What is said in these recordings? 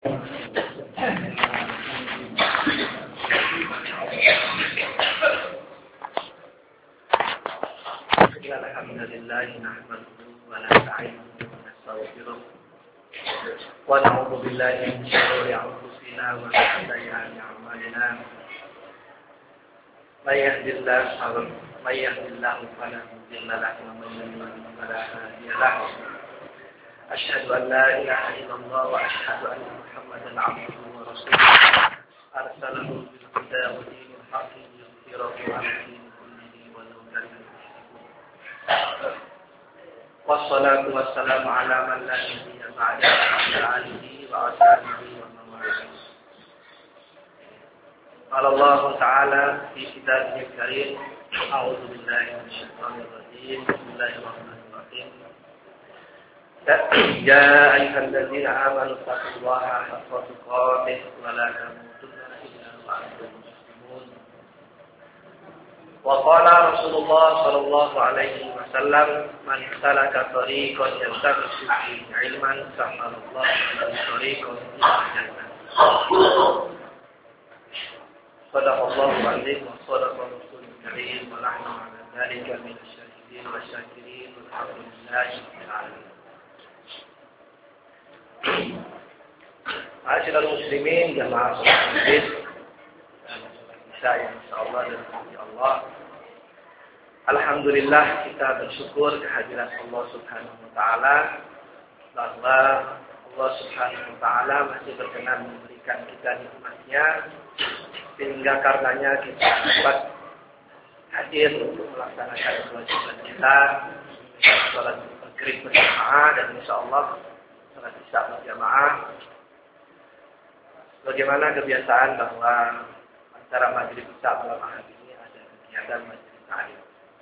Alhamdulillah nahmaduhu wa nasta'inuhu wa nastaghfiruh wa na'udzu billahi min shururi anfusina wa min sayyi'ati a'malina. May yahdihillahu fala mudilla lahu wa man yudlil fala hadiya lahu. Asyhadu an la ilaha illallah wa asyhadu anna Muhammadan 'abduhu wa rasuluh. Arsalahu bil huda wa dinil haqqi liyudhhirahu 'ala dini kullihi wa law kariha al-mushrikun. Wassalatu wassalamu ala man la nabiyya ba'da ala alihi wa ashabihi wa man walah. Qala Allah Ta'ala fi kitabihil karim, a'udzu billahi minasyaitonir rajim. Bismillahirrahmanirrahim. Ya ayyuhalladzina amanu taqullaha haqqa tuqatih wa la tamutunna illa wa antum muslimun. Wa qala Rasulullah sallallahu alaihi wasallam, man salaka tariqan yaltamisu fihi ilman sahhalallahu lahu tariqan ila jannah. Sadaqallahu alaihi wa sadaqa rasulul karim wa nahnu ala dzalika minasy syahidin wa syakirin walhamdulillahi rabbil alamin. Ma'asyiral muslimin jamaah salat Id bisa insyaallah dan Allah. Alhamdulillah kita bersyukur kehadiran Allah Subhanahu wa taala bahwa Allah Subhanahu wa taala masih berkenan memberikan kita nikmat-Nya sehingga karenanya kita dapat hadir untuk melaksanakan kewajiban kita salat maghrib berjamaah dan insyaallah salat isya berjamaah. Bagaimana kebiasaan bahwa antara maghrib isya malam hari ini ada kegiatan majelis taklim.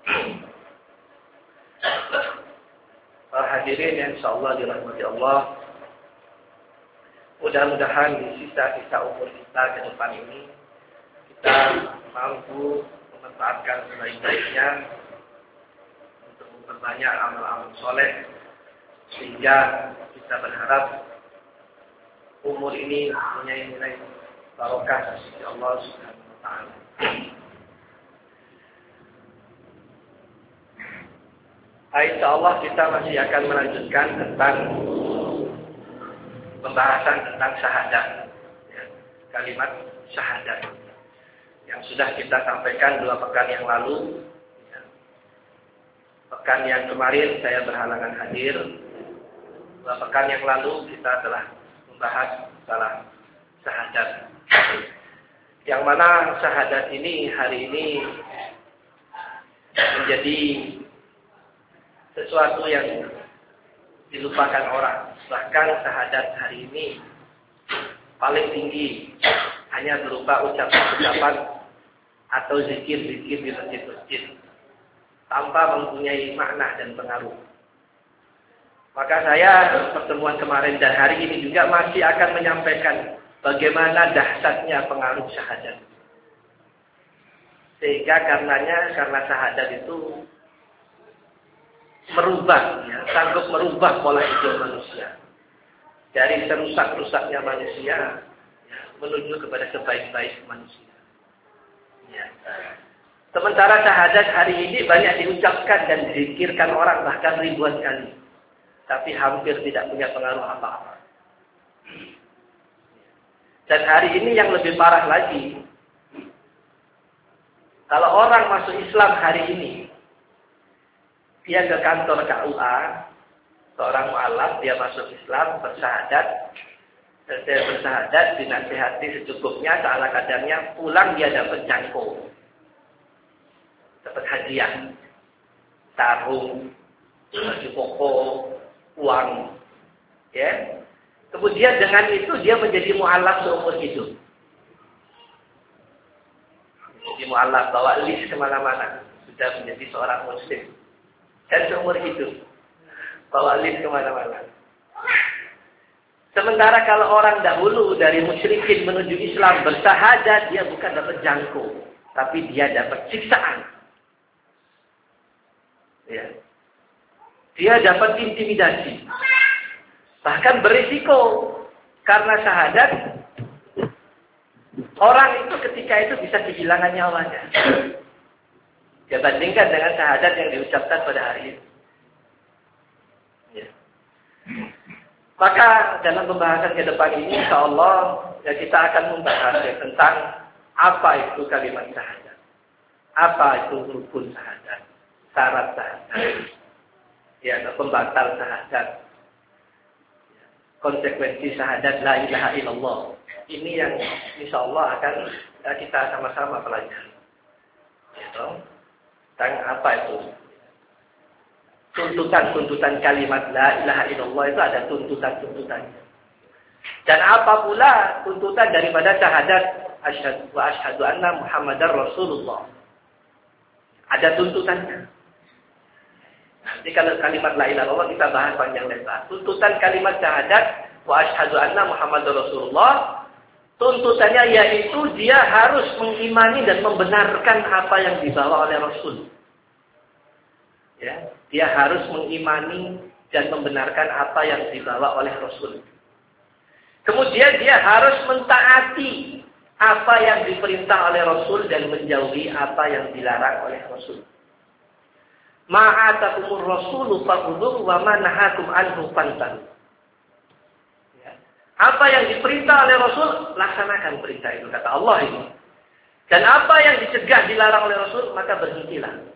Para hadirin yang insyaallah dirahmati Allah, mudah-mudahan di sisa-sisa umur kita ke depan ini kita mampu memanfaatkan sebaik-baiknya untuk memperbanyak amal-amal soleh sehingga kita berharap umur ini mempunyai nilai barokah dari Allah Subhanahu wa taala. Insyaallah kita masih akan melanjutkan tentang pembahasan tentang syahadat, ya, kalimat syahadat yang sudah kita sampaikan 2 pekan yang lalu. Ya. Pekan yang kemarin saya berhalangan hadir. 2 pekan yang lalu kita telah membahas masalah syahadat. Yang mana syahadat ini hari ini menjadi sesuatu yang dilupakan orang. Bahkan syahadat hari ini paling tinggi hanya berupa ucapan-ucapan atau zikir-zikir di masjid-masjid tanpa mempunyai makna dan pengaruh. Maka saya pertemuan kemarin dan hari ini juga masih akan menyampaikan bagaimana dahsyatnya pengaruh syahadat. Sehingga karena syahadat itu sanggup merubah pola hidup manusia. Dari serusak-rusaknya manusia menuju kepada sebaik-baik manusia. Ya. Sementara syahadat hari ini banyak diucapkan dan dizikirkan orang bahkan ribuan kali. Tapi hampir tidak punya pengaruh apa-apa. Dan hari ini yang lebih parah lagi. Kalau orang masuk Islam hari ini, dia ke kantor KUA, seorang mu'alaf, dia masuk Islam, bersyahadat. Selesai bersyahadat, dinasihati secukupnya, seala kadarnya, pulang dia dapat jangko. Dapat hadiah. Sarung, baju koko, uang. Ya. Kemudian dengan itu dia menjadi mu'alaf seumur hidup. Menjadi mu'alaf, bawa list kemana-mana. Sudah menjadi seorang muslim. Dan seumur hidup. Bawa list kemana-mana. Sementara kalau orang dahulu dari musyrikin menuju Islam bersyahadat, dia bukan dapat jangko. Tapi dia dapat siksaan. Ya. Dia dapat intimidasi. Bahkan berisiko Karena syahadat, orang itu ketika itu bisa kehilangan nyawanya. Dia bandingkan dengan syahadat yang diucapkan pada hari itu. Ya. Maka dalam pembahasan ke depan ini, insyaallah ya kita akan membahas ya, tentang apa itu kalimat syahadat, apa itu rukun syahadat, syarat syahadat, ya, pembatal syahadat, ya, konsekuensi syahadat la ilaha illallah. Ini yang insyaallah akan kita sama-sama pelajari. Ya, tentang apa itu. Tuntutan kalimat la ilaha illallah itu ada tuntutannya. Dan apa pula tuntutan daripada syahadat asyhadu anna Muhammadar Rasulullah. Ada tuntutannya. Nanti kalau kalimat la ilaha illallah kita bahas panjang lebar. Tuntutan kalimat syahadat wa asyhadu anna Muhammadar Rasulullah, tuntutannya yaitu dia harus mengimani dan membenarkan apa yang dibawa oleh Rasul. Ya, dia harus mengimani dan membenarkan apa yang dibawa oleh Rasul. Kemudian dia harus mentaati apa yang diperintah oleh Rasul dan menjauhi apa yang dilarang oleh Rasul. Ma'atakumur rasulu fakhudhuhu wa ma nahakum anhu fantahu. Ya. Apa yang diperintah oleh Rasul, laksanakan perintah itu, kata Allah ini. Dan apa yang dicegah dilarang oleh Rasul, maka berhentilah.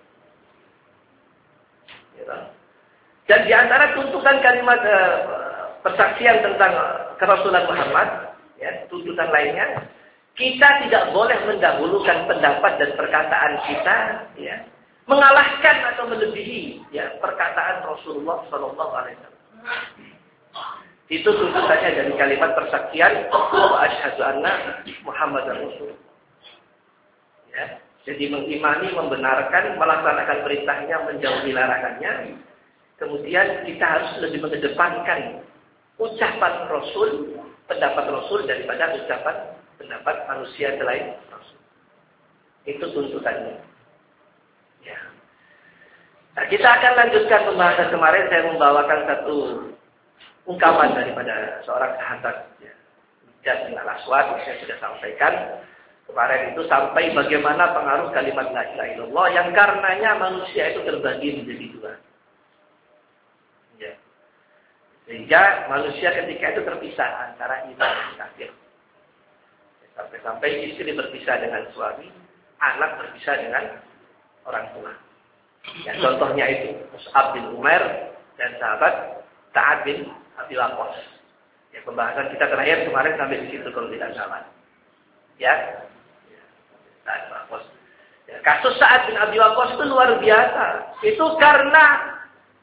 Dan di antara tuntutan kalimat persaksian tentang kerasulan Muhammad, ya, tuntutan lainnya, kita tidak boleh mendahulukan pendapat dan perkataan kita, ya, mengalahkan atau melebihi, ya, perkataan Rasulullah Sallallahu Alaihi Wasallam. Itu tuntutannya dari kalimat persaksian wa asyhadu anna Muhammadar Rasulullah. Ya, jadi mengimani, membenarkan, melaksanakan perintahnya, menjauhi larangannya. Kemudian kita harus lebih mengedepankan ucapan Rasul, pendapat Rasul daripada pendapat manusia selain Rasul. Itu tuntutannya. Ya. Nah, kita akan lanjutkan pembahasan kemarin. Saya membawakan satu ungkapan daripada seorang sahabat, ya, Miqdad bin Al-Aswad. Saya sudah sampaikan kemarin itu sampai bagaimana pengaruh kalimat la ilaha illallah yang karenanya manusia itu terbagi menjadi dua. Ya. Sehingga manusia ketika itu terpisah antara iman dan kafir. Sampai-sampai istri berpisah dengan suami, anak berpisah dengan orang tua. Ya, contohnya itu Mus'ab bin Umair dan sahabat Sa'ad bin Abi Waqqas. Ya, pembahasan kita terakhir kemarin sampai di situ kalau tidak salah. Ya. Ya, kasus Sa'ad bin Abi Waqqas itu luar biasa. Itu karena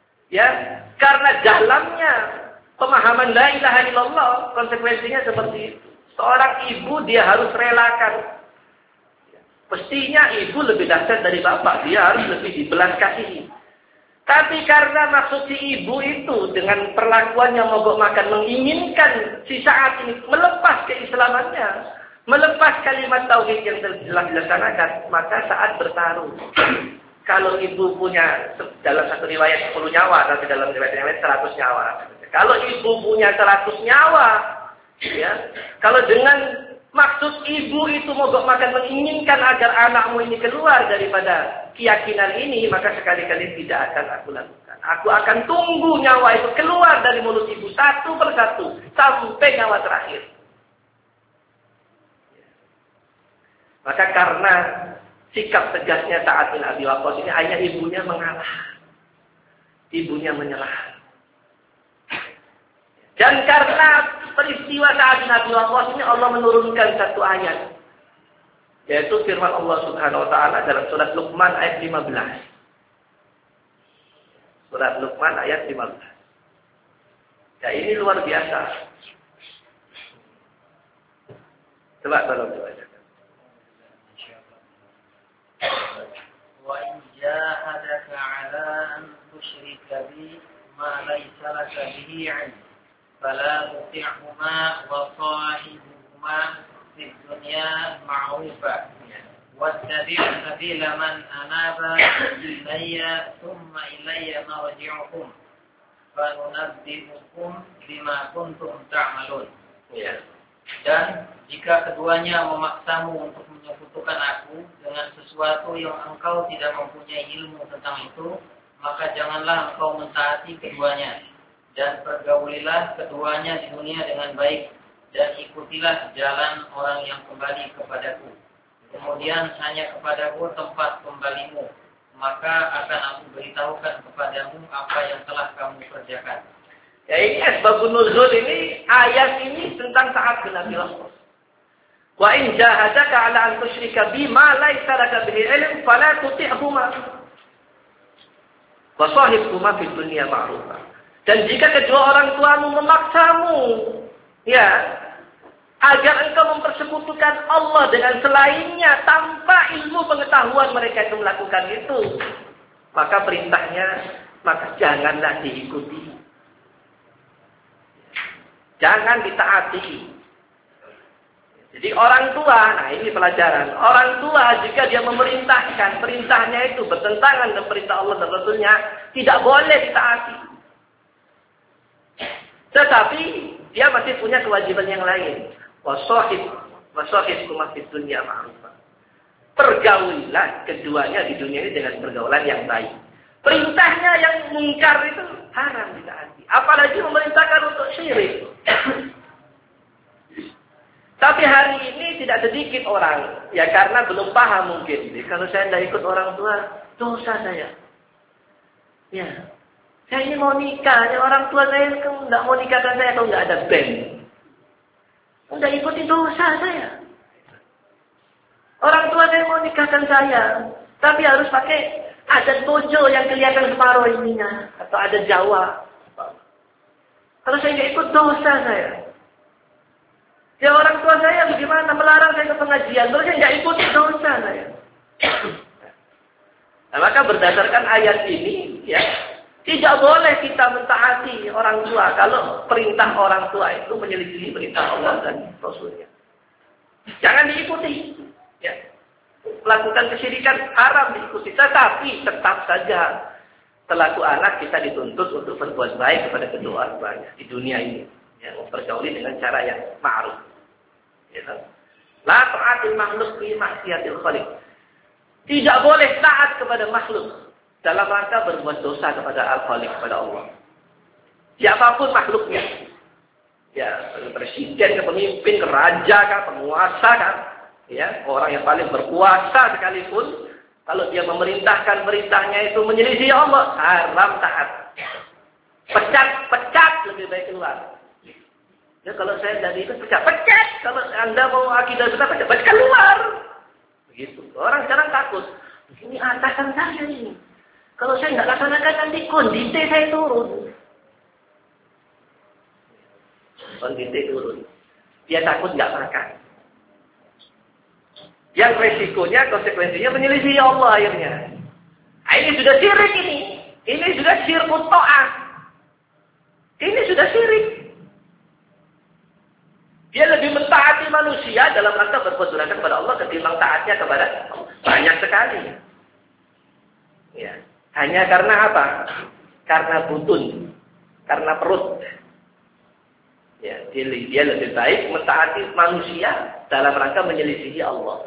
dalamnya pemahaman la ilaha illallah, konsekuensinya seperti itu. Seorang ibu dia harus relakan. Mestinya ibu lebih dahsyat dari bapak, dia harus lebih dibelas kasihi. Tapi karena maksud si ibu itu dengan perlakuan yang mogok makan menginginkan si Sa'ad ini melepas keislamannya, melepas kalimat tauhid yang telah dilaksanakan, maka Sa'ad bertaruh. Kalau ibu punya dalam satu riwayat 10 nyawa, tapi dalam riwayat yang lain 100 nyawa. Kalau ibu punya 100 nyawa, ya, kalau dengan maksud ibu itu mogok makan menginginkan agar anakmu ini keluar daripada keyakinan ini, maka sekali-kali tidak akan aku lakukan. Aku akan tunggu nyawa itu keluar dari mulut ibu satu persatu sampai nyawa terakhir. Maka karena sikap tegasnya Sa'ad bin Abi Waqqas ini, hanya ibunya mengalah. Ibunya menyerah. Dan karena peristiwa Sa'ad bin Abi Waqqas ini, Allah menurunkan satu ayat. Yaitu firman Allah Subhanahu wa ta'ala dalam surat Luqman ayat 15. Surat Luqman ayat 15. Ya, ini luar biasa. Coba tolong baca. وَإِنْ جَاهَدَكَ عَلَىٰ أَنْ تُشْرِكَ بِي مَا لَيْسَ لَكَ بِهِ عِلْمٌ فَلَا تُطِعْهُمَا وَصَاحِبْهُمَا فِي الدُّنْيَا مَعْرُوفًا وَاتَّبِعْ سَبِيلَ مَنْ أَنَابَ إِلَيَّ ثُمَّ إِلَيَّ مَرْجِعُكُمْ فَنُنَبِّئُكُمْ بِمَا كُنْتُمْ تَعْمَلُونَ. Ya. Dan jika keduanya memaksamu untuk menyekutukan aku dengan sesuatu yang engkau tidak mempunyai ilmu tentang itu, maka janganlah engkau mentaati keduanya. Dan pergaulilah keduanya di dunia dengan baik, dan ikutilah jalan orang yang kembali kepadaku. Kemudian hanya kepadaku tempat kembalimu, maka akan aku beritahukan kepadamu apa yang telah kamu kerjakan. Ya, ini asbabun nuzul ini, ayat ini tentang taat kepada Allah. Wa in jahadaka 'ala an tusyrika bima laysa laka bihi ilm fala tuti'huma. Wa sahibhuma fid dunya ma'rufa. Dan jika kedua orang tuamu memaksamu, ya, agar engkau mempersekutukan Allah dengan selainnya tanpa ilmu pengetahuan mereka itu melakukan itu, maka perintahnya, maka janganlah diikuti. Jangan ditaati. Jadi orang tua, nah ini pelajaran. Orang tua jika dia memerintahkan, perintahnya itu bertentangan dengan perintah Allah dan Rasulnya, tidak boleh ditaati. Tetapi dia masih punya kewajiban yang lain. Wasahib kumafid dunya ma'rufah. Pergaulilah keduanya di dunia ini dengan pergaulan yang baik. Perintahnya yang mungkar itu haram ditaati. Apalagi memerintahkan untuk syirik. Tapi hari ini tidak sedikit orang, ya karena belum paham mungkin. Jadi, kalau saya tidak ikut orang tua, dosa saya. Ya, saya ini mau nikah, ya orang tua saya tidak mau nikahkan saya kalau nggak ada band. Udah ikuti dosa saya. Orang tua saya mau nikahkan saya, tapi harus pakai adat Bojo yang kelihatan separuh ininya, atau adat Jawa. Kalau saya nggak ikut dosa saya. Ya orang tua saya bagaimana melarang saya ke pengajian, kalau saya nggak ikut dosa saya. Nah, maka berdasarkan ayat ini, ya tidak boleh kita mentaati orang tua kalau perintah orang tua itu menyelisihi perintah Allah dan Rasulnya. Jangan diikuti. Ya. Melakukan kesyirikan haram diikuti, tetapi tetap saja selaku anak kita dituntut untuk berbuat baik kepada kedua orang tuanya di dunia ini, ya, mempergauli dengan cara yang ma'ruf. Ya, la ta'atil makhluk fi maksiatil khaliq. Tidak boleh taat kepada makhluk dalam rangka berbuat dosa kepada al-khaliq, kepada Allah. Siapapun makhluknya. Ya, presiden, pemimpin, raja, penguasa kan. Ya, orang yang paling berkuasa sekalipun, kalau dia memerintahkan perintahnya itu menyelisih Allah, haram taat. Pecat lebih baik keluar. Ya, kalau saya dari itu pecat. Kalau Anda mau akidah sudah pecat keluar. Begitu. Orang sekarang takut. Ini atasan saya ini. Kalau saya nggak laksanakan nanti kondisi saya turun. Kondisi turun. Dia takut nggak makan. Yang resikonya, konsekuensinya menyelisih Allah akhirnya. Nah, ini sudah syirik ini. Ini sudah syirkut ta'ah. Ini sudah syirik. Dia lebih mentaati manusia dalam rangka berbuat durhaka kepada Allah ketimbang taatnya kepada Allah. Banyak sekali. Ya. Hanya karena apa? Karena butun. Karena perut. Ya, dia lebih baik mentaati manusia dalam rangka menyelisihi Allah.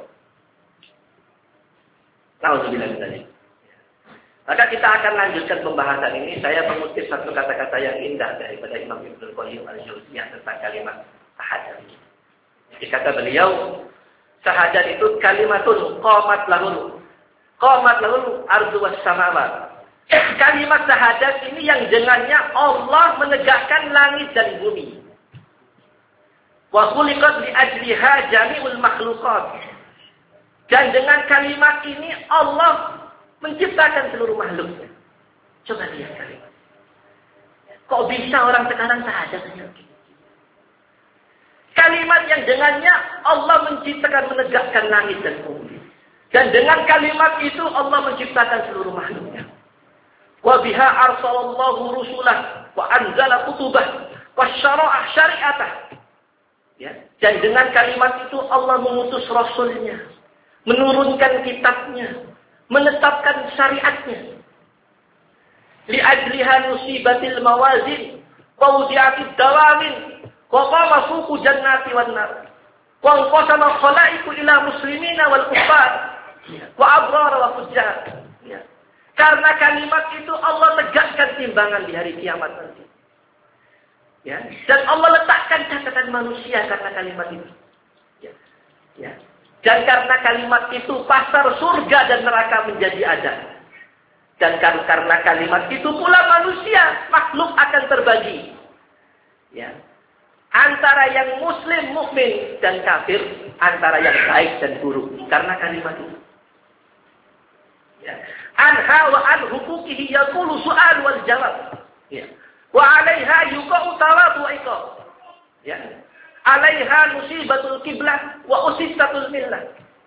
Nauzubillah tadi. Maka kita akan lanjutkan pembahasan ini. Saya mengutip satu kata-kata yang indah daripada Imam Ibnul Qayyim al-Jauziyah tentang kalimat syahadat. Jadi kata beliau, syahadat itu kalimatun qamat lahul ardu was samawat. Kalimat syahadat ini yang dengannya Allah menegakkan langit dan bumi. Wa khuliqat li ajliha jami'ul makhluqat. Dan dengan kalimat ini Allah menciptakan seluruh makhluknya. Coba lihat kalimat. Kok bisa orang sekarang syahadat begini? Kalimat yang dengannya Allah menciptakan, menegakkan langit dan bumi. Dan dengan kalimat itu Allah menciptakan seluruh makhluknya. Wa biha arsalallahu rusulah wa anzala kutubah wa syara'a syari'atah. Ya, dan dengan kalimat itu Allah mengutus rasulnya, menurunkan kitabnya, menetapkan syariatnya. Li ajliha nusibatil mawazin wa wudi'atid dawawin Wa qama suqu jannati wan nar. Wa anqasama khalaiqu ila muslimina wal kuffar. Wa abrar wa fujjar. Ya. Karena kalimat itu Allah tegakkan timbangan di hari kiamat nanti. Ya. Dan Allah letakkan catatan manusia karena kalimat itu. Ya. Ya. Dan karena kalimat itu pasar surga dan neraka menjadi ada. Dan karena kalimat itu pula manusia, makhluk akan terbagi. Ya. Antara yang muslim, mukmin dan kafir, antara yang baik dan buruk. Karena kalimat itu. Ya. Anha wa an hukukihi yaqulu su'al wal jawab. Ya. Wa 'alaiha yuqa'u tawab wa iqab. Ya. 'Alaiha musibatul qiblah wa usistatul millah.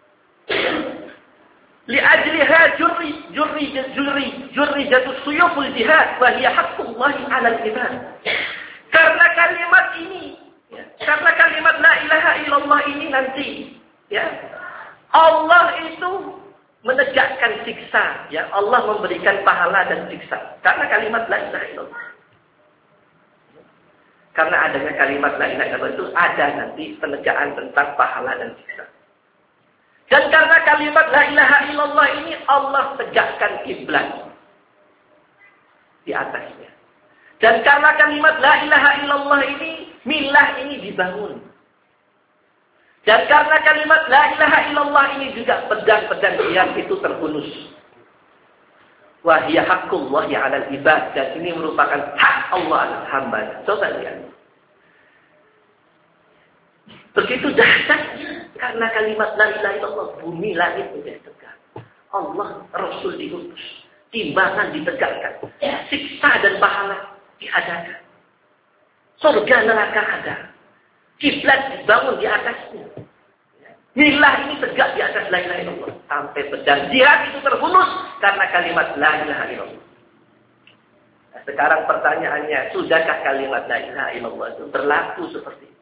Li'ajliha jurri jatuh suyuful jihad wa hiya haqqullahi 'alal ibad. Karena kalimat ini, ya, karena kalimat la ilaha illallah ini nanti, ya, Allah itu menegakkan siksa, ya, Allah memberikan pahala dan siksa. Karena kalimat la ilaha illallah. Karena adanya kalimat la ilaha illallah itu ada nanti penegakan tentang pahala dan siksa. Dan karena kalimat la ilaha illallah ini Allah tegakkan kiblat di atasnya. Dan karena kalimat la ilaha illallah ini milah ini dibangun. Dan karena kalimat la ilaha illallah ini juga pedang-pedang jihad itu terhunus. Wa hiya haqqullahi 'alal ibad, dan ini merupakan hak Allah atas hamba. Coba lihat. Begitu dahsyatnya karena kalimat la ilaha illallah, bumi langit menjadi tegak. Allah, Rasul diutus, timbangan ditegakkan, siksa dan pahala diadakan. Surga neraka ada. Kiblat dibangun di atasnya. Milah ini tegak di atas la ilaha illallah. Sampai pedang jihad itu terhunus karena kalimat la ilaha illallah. Nah, sekarang pertanyaannya, sudahkah kalimat la ilaha illallah itu berlaku seperti itu?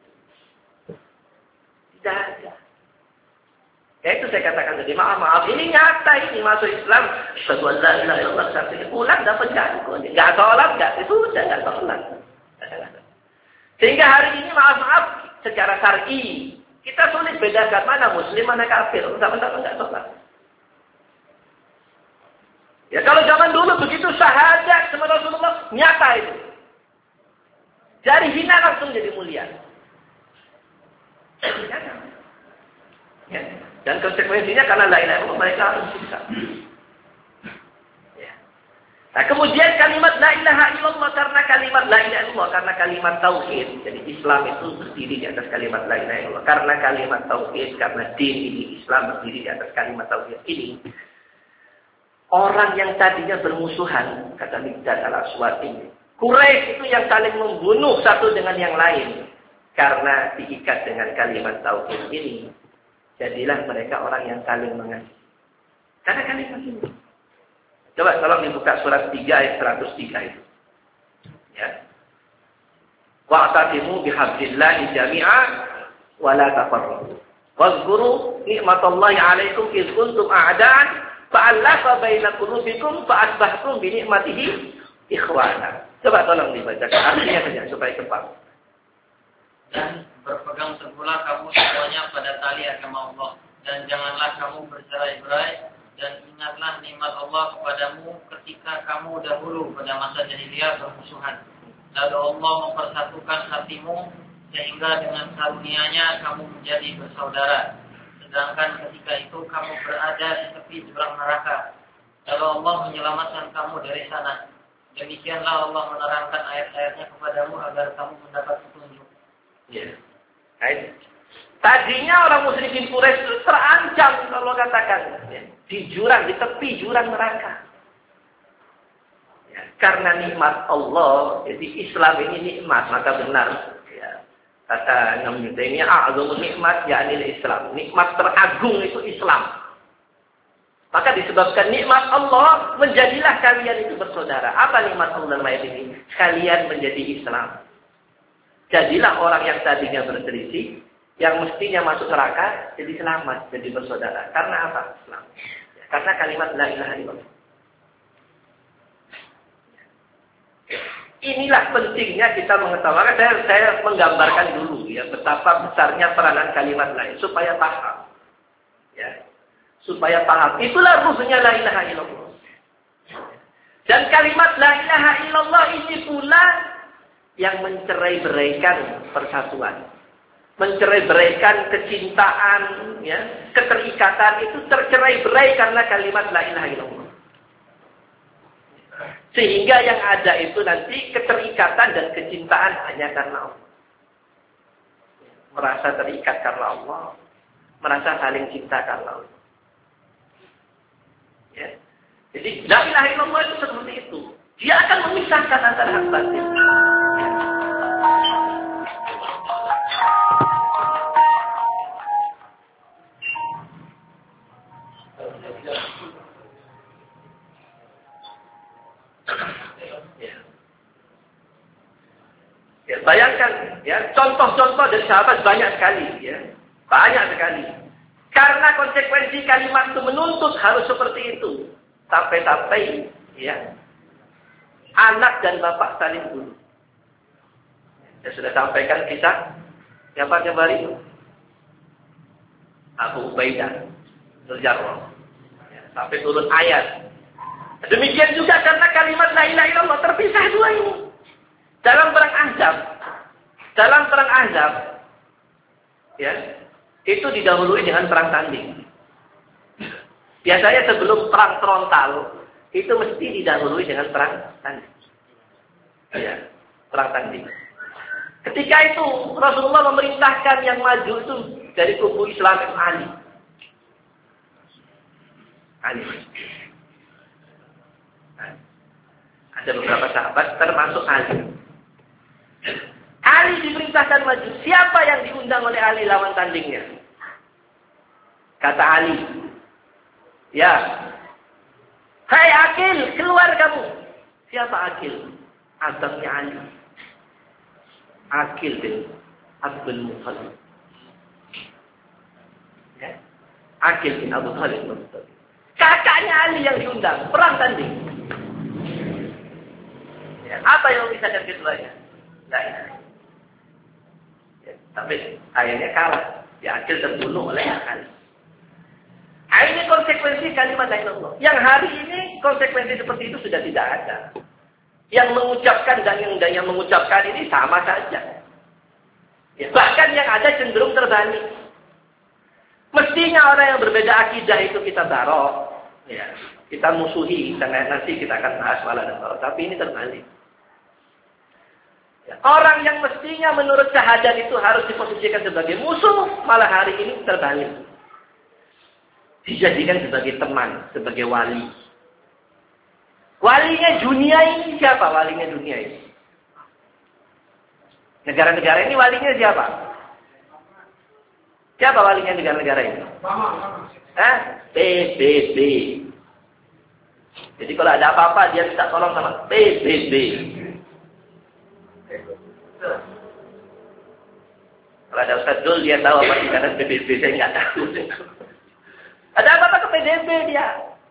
Tidak ada. Ya itu saya katakan tadi, maaf, ini nyata, ini masuk Islam. Asyhadu an la ilaha illallah, sampai pulang dapat jago. Enggak sholat, enggak, itu sudah enggak sholat. Sehingga hari ini maaf, secara syar'i kita sulit bedakan mana muslim, mana kafir. Sama-sama enggak sholat. Ya kalau zaman dulu begitu syahadat sama Rasulullah, nyata itu. Dari hina langsung jadi mulia. Ya. Dan konsekuensinya karena la ilaha illallah mereka harus siksa. Ya. Nah, kemudian kalimat la ilaha illallah, karena kalimat la ilaha illallah, karena kalimat tauhid. Jadi Islam itu berdiri di atas kalimat la ilaha illallah. Karena kalimat tauhid, karena din ini, Islam berdiri di atas kalimat tauhid ini. Orang yang tadinya bermusuhan, kata Miqdad al-Aswad ini, Quraisy itu yang saling membunuh satu dengan yang lain. Karena diikat dengan kalimat tauhid ini, jadilah mereka orang yang saling mengasihi. Karena kalimat ini. Coba tolong dibuka surat 3 ayat 103 itu. Ya. Wa'tasimu bihablillahi jami'an wa la tafarraqu. Wazkuru ni'matallahi 'alaikum idz kuntum a'da'an fa'alafa baina qulubikum fa'asbahtum bi ni'matihi ikhwana. Coba tolong dibacakan artinya saja supaya cepat. Dan berpegang teguhlah kamu semuanya pada tali agama Allah, dan janganlah kamu bercerai-berai, dan ingatlah nikmat Allah kepadamu ketika kamu dahulu pada masa jahiliyah bermusuhan. Lalu Allah mempersatukan hatimu sehingga dengan karunia-Nya kamu menjadi bersaudara. Sedangkan ketika itu kamu berada di tepi jurang neraka. Lalu Allah menyelamatkan kamu dari sana. Demikianlah Allah menerangkan ayat-ayatnya kepadamu agar kamu mendapat petunjuk. Ya. Tadinya orang musyrikin Quraisy itu terancam kalau katakan ya, di jurang, di tepi jurang neraka. Ya, karena nikmat Allah, jadi Islam ini nikmat, maka benar. Ya, kata Imam Taimiyah, a'dhamu nikmat yakni Islam. Nikmat teragung itu Islam. Maka disebabkan nikmat Allah, menjadilah kalian itu bersaudara. Apa nikmat Allah dalam ayat ini? Kalian menjadi Islam. Jadilah orang yang tadinya berselisih, yang mestinya masuk neraka, jadi selamat, jadi bersaudara. Karena apa? Islam. Ya, karena kalimat la ilaha illallah. inilah pentingnya kita mengetahui. Saya menggambarkan dulu ya betapa besarnya peranan kalimat la ilaha supaya paham. Ya. Supaya paham. Itulah ruhnya la ilaha illallah. Dan kalimat la ilaha illallah ini pula yang mencerai-beraikan persatuan. Mencerai-beraikan kecintaan, ya, keterikatan itu tercerai-berai karena kalimat la ilaha illallah. Sehingga yang ada itu nanti keterikatan dan kecintaan hanya karena Allah. Merasa terikat karena Allah. Merasa saling cinta karena Allah. Ya. Jadi la ilaha illallah itu seperti itu. Dia akan memisahkan antara hak batin. Ya, bayangkan ya, contoh-contoh dari sahabat banyak sekali ya. Banyak sekali. Karena konsekuensi kalimat itu menuntut harus seperti itu. Sampai-sampai ya anak dan bapak saling bunuh. Saya sudah sampaikan kisah siapa kembali itu? Abu Ubaidah Al-Jarrah. Ya, sampai turun ayat. Demikian juga karena kalimat la ilaha illallah terpisah dua ini. Dalam perang Ahzab, ya, itu didahului dengan perang tanding. Biasanya sebelum perang frontal, itu mesti didahului dengan perang tanding. Ya, perang tanding. Ketika itu Rasulullah memerintahkan yang maju itu dari kubu Islam Ali. Ada beberapa sahabat termasuk Ali. Ali diperintahkan maju. Siapa yang diundang oleh Ali lawan tandingnya? Kata Ali, ya, hai Akil, keluar kamu. Siapa Akil? Abangnya Ali. Akil bin Abdul Muttalib. Ya. Akil bin Abu Thalib. Kakaknya Ali yang diundang. Perang tanding. Ya. Apa yang bisa keduanya? Nah, ya. Tapi akhirnya kalah. Ya, Akil terbunuh oleh Ali. Nah, ini konsekuensi kalimat la ilaha illallah. Yang hari ini konsekuensi seperti itu sudah tidak ada. Yang mengucapkan dan yang mengucapkan ini sama saja. Ya, bahkan yang ada cenderung terbalik. Mestinya orang yang berbeda akidah itu kita barok. Ya, kita musuhi. Nanti kita akan bahas wala dan barok. Tapi ini terbalik. Ya, orang yang mestinya menurut syahadat itu harus diposisikan sebagai musuh. Malah hari ini terbalik. Dijadikan sebagai teman, sebagai wali. Walinya dunia ini siapa? Walinya dunia ini. Negara-negara ini walinya siapa? Siapa walinya negara-negara ini? PBB. Jadi kalau ada apa-apa dia minta tolong sama PBB. Kalau ada Ustaz Dul dia tahu apa tingkatan PBB, saya nggak tahu. Ada apa-apa ke PBB dia?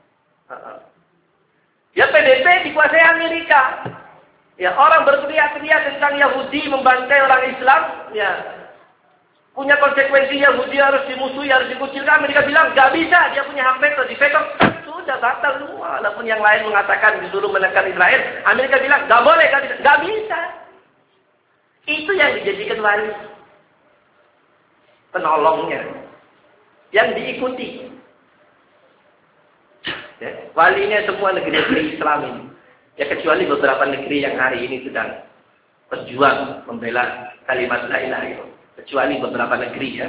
Ya PBB dikuasai Amerika. Ya orang berteriak-teriak tentang Yahudi membantai orang Islam. Ya punya konsekuensi Yahudi harus dimusuhi, harus dikucilkan. Amerika bilang nggak bisa, dia punya hak veto, diveto sudah batal semua. Walaupun yang lain mengatakan disuruh menekan Israel, Amerika bilang nggak boleh, nggak bisa. Itu yang dijadikan wali, penolongnya, yang diikuti. Ya, walinya semua negeri-negeri Islam ini. Ya kecuali beberapa negeri yang hari ini sedang berjuang membela kalimat la ilaha illallah. Kecuali beberapa negeri ya.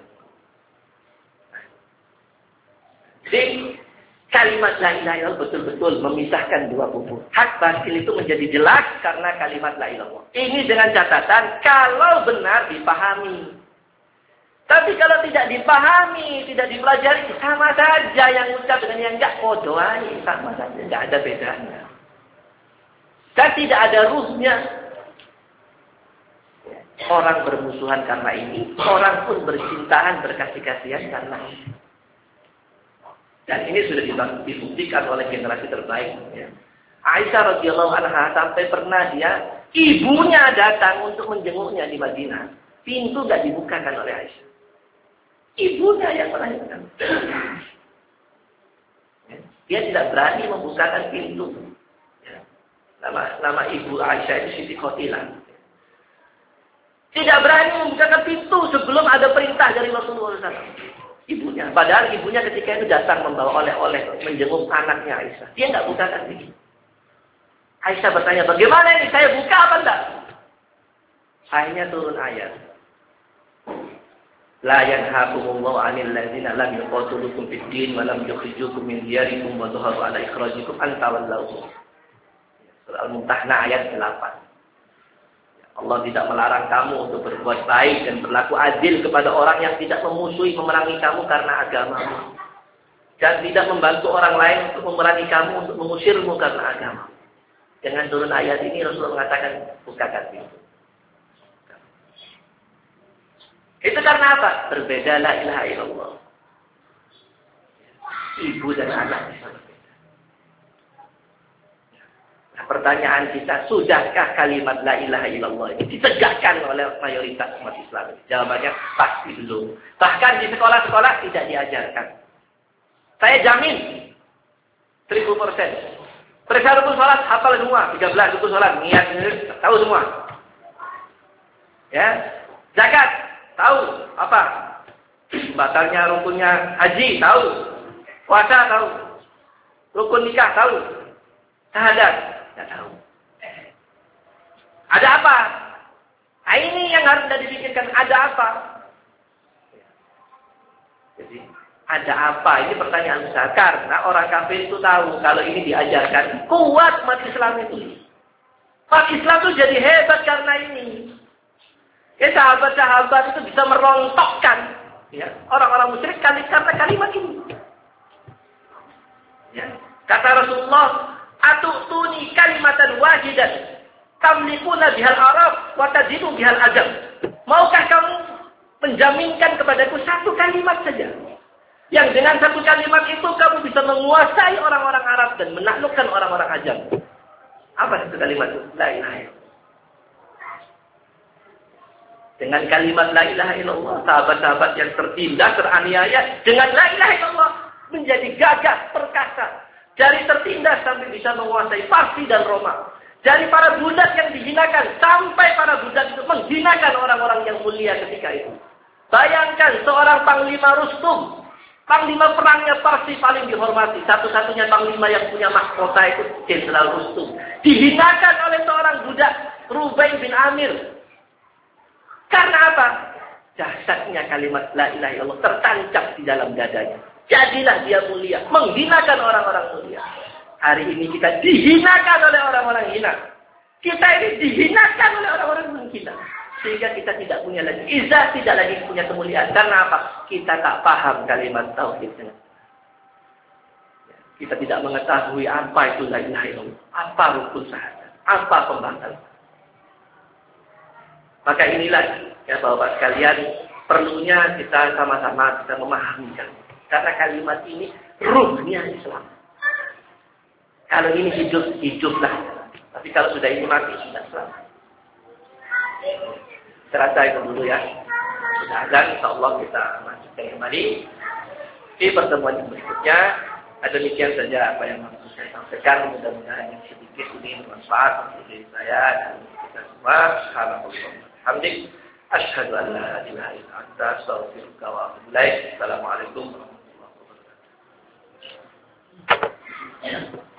Jadi kalimat la ilaha illallah betul-betul memisahkan dua kubu. Hak batil itu menjadi jelas karena kalimat la ilaha illallah. Ini dengan catatan kalau benar dipahami. Tapi kalau tidak dipahami, tidak dipelajari, sama saja yang ucap dengan yang enggak kodoai, sama saja, enggak ada bedanya. Dan tidak ada ruhnya. Orang bermusuhan karena ini, orang pun bercintaan, berkasih-kasihan karena ini. Dan ini sudah dibuktikan oleh generasi terbaik. Ya. Aisyah radhiyallahu anha sampai pernah ibunya datang untuk menjenguknya di Madinah. Pintu nggak dibukakan oleh Aisyah. Ibunya yang melahirkan. Dia tidak berani membukakan pintu. Nama ibu Aisyah itu Siti Khotilah. Tidak berani membukakan pintu sebelum ada perintah dari Rasulullah SAW. Ibunya. Padahal ibunya ketika itu datang membawa oleh-oleh menjenguk anaknya Aisyah. Dia nggak bukakan pintu. Aisyah bertanya, bagaimana ini? Saya buka apa enggak? Akhirnya turun ayat. La yanhaakumullahu 'anil ladzina lam yuqatilukum fid din wa lam yukhrijukum min diyarikum wa dhaharu 'ala ikhrajikum an tawallawhum. Surah Al-Mumtahanah ayat 8. Allah tidak melarang kamu untuk berbuat baik dan berlaku adil kepada orang yang tidak memusuhi memerangi kamu karena agamamu. Dan tidak membantu orang lain untuk memerangi kamu untuk mengusirmu karena agama. Dengan turun ayat ini Rasulullah mengatakan bukakan pintu. Itu karena apa? Berbeda la ilaha illallah. Ibu dan anak bisa berbeda. Nah, pertanyaan kita, sudahkah kalimat la ilaha illallah ini ditegakkan oleh mayoritas umat Islam? Jawabannya pasti belum. Bahkan di sekolah-sekolah tidak diajarkan. Saya jamin 1000%. Periksa rukun sholat, hafal semua. 13 rukun sholat, niat, tahu semua. Ya, zakat, tahu apa? Batalnya rukunnya haji, tahu. Puasa, tahu. Rukun nikah, tahu. Syahadat, tidak tahu. Ada apa? Nah, ini yang harus dipikirkan. Ada apa? Jadi, ada apa? Ini pertanyaan besar. Karena orang kafir itu tahu kalau ini diajarkan. Kuat umat Islam itu. Umat Islam itu jadi hebat karena ini. Ya, sahabat-sahabat itu bisa merontokkan ya, orang-orang musyrik karena kalimat ini. Ya. Kata Rasulullah, "Atu'tuni kalimatan wahidan tamlikuna bihal Arab wa tajidu bihal ajam." Maukah kamu menjaminkan kepadaku satu kalimat saja? Yang dengan satu kalimat itu kamu bisa menguasai orang-orang Arab dan menaklukkan orang-orang Ajam. Apa itu kalimat itu? La ilaha illallah. Dengan kalimat la ilaha illallah, sahabat-sahabat yang tertindas, teraniaya, dengan la ilaha illallah menjadi gagah, perkasa. Dari tertindas sampai bisa menguasai Parsi dan Roma. Dari para budak yang dihinakan sampai para budak itu menghinakan orang-orang yang mulia ketika itu. Bayangkan seorang Panglima Rustum. Panglima perangnya Parsi paling dihormati. Satu-satunya panglima yang punya mahkota itu Jenderal Rustum. Dihinakan oleh seorang budak Rubai bin Amir. Karena apa? Dahsyatnya kalimat la ilaha illallah tertancap di dalam dadanya. Jadilah dia mulia. Menghinakan orang-orang mulia. Hari ini kita dihinakan oleh orang-orang hina. Kita ini dihinakan oleh orang-orang menghina. Sehingga kita tidak punya lagi izzah, tidak lagi punya kemuliaan. Karena apa? Kita tak paham kalimat tauhid. Kita tidak mengetahui apa itu la ilaha illallah, apa rukun syahadat, apa pembatalan. Maka inilah ya Bapak sekalian, perlunya kita sama-sama kita memahamikan. Karena kalimat ini ruhnya Islam. Kalau ini hidup, hiduplah. Tapi kalau sudah ini mati, sudah selamat. Terasa itu dulu ya. Sudah azan, insyaAllah kita lanjutkan kembali di pertemuan yang berikutnya. Demikian saja apa yang harus saya sampaikan. Mudah-mudahan yang sedikit ini bermanfaat untuk diri saya dan kita semua. Alhamdulillah. Asyhadu an la ilaha illa anta astaghfiruka wa atubu ilaik. Assalamualaikum warahmatullahi wabarakatuh.